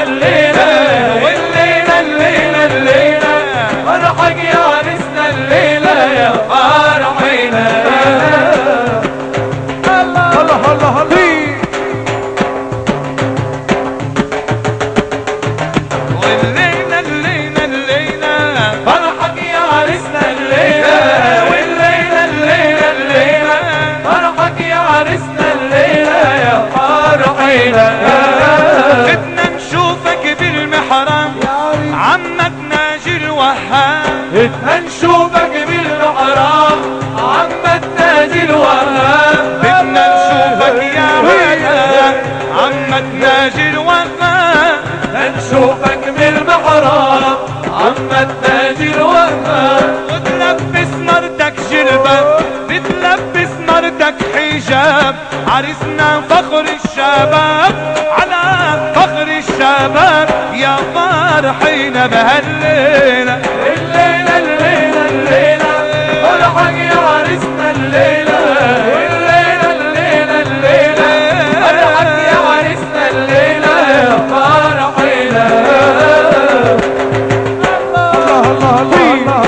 الليلة والليلة الليلة الليلة فرحك يا عريسنا الليلة يا فرحينا. الله الله الله والليلة الليلة الليلة فرحك يا عريسنا الليلة والليلة الليلة الليلة فرحك يا عريسنا الليلة يا فرحينا. بدنا نشوفك بالمحرم عمك ناجي الوهاب بدنا نشوفك بالمحرم عمك ناجي الوهاب بدنا نشوفك يا وهاب عمك ناجي الوهاب بدنا نشوفك بالمحرم عمك ناجي الوهاب وتلبس مرتك جلباب تتلبس مرتك حجاب عريسنا فخر الشباب على فخر الشباب يا فرحينا بهالليلة الليلة الليلة الليلة فرحك يا عريسنا الليلة والليلة الليلة الليلة فرحك يا عريسنا الليلة يا فرحينا. الله الله الله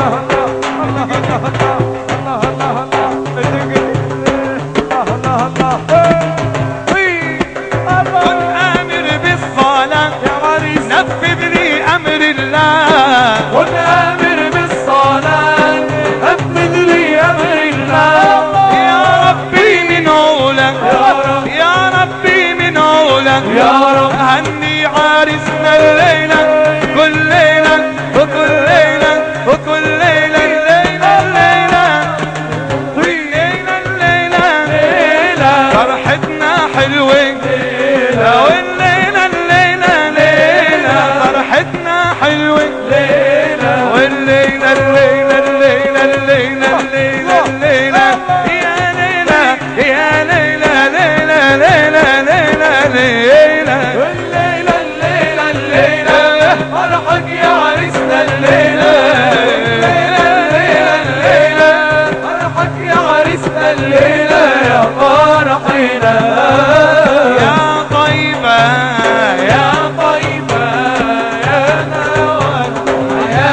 ونآمر بالصلاة نفذ لي أمر الله يا ربي من عولك يا ربي من عولك يا رب هني عريسنا الليلة كل ليلة وكل ليلة وكل ليلة الليلة الليلة الليلة الليلة الليلة فرحتنا حلوة والليلة الليلة الليلة فرحتنا حلوة والليلة الليلة الليلة الليلة الليلة الليلة يا ليلة يا ليلة ليلة ليلة ليلة ليلة والليلة الليلة الليلة فرحك يا عريسنا الليلة الليلة الليلة الليلة فرحك يا عريسنا الليلة يا فرحينا. يا طيبة يا طيبة يا نوال يا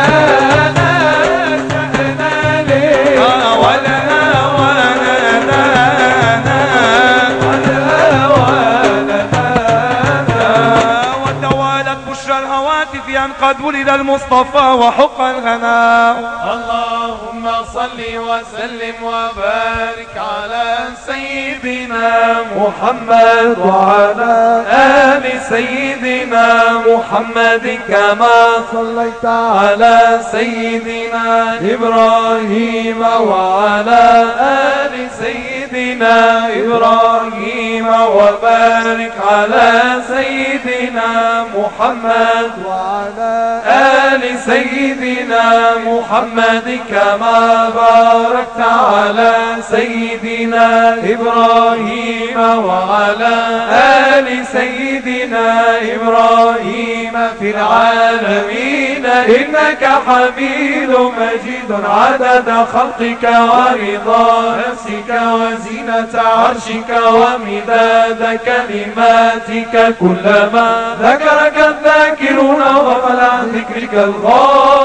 نشأنا ليه ولا وتوالت بشرى الهواتف أن قد ولد المصطفى وحق الغناء. اللهم صل وسلم وبارك على سيدنا محمد وعلى آل سيدنا محمد كما صليت على سيدنا إبراهيم وعلى آل سيدنا إبراهيم وبارك على سيدنا محمد وعلى آل سيدنا محمد كما باركت على سيدنا إبراهيم وعلى آل سيدنا إبراهيم في العالمين إنك حميد مجيد عدد خلقك ورضا نفسك وزينة عرشك ومداد كلماتك كلما ذكرك الذاكرون وغفل عن ذكرك الغافلون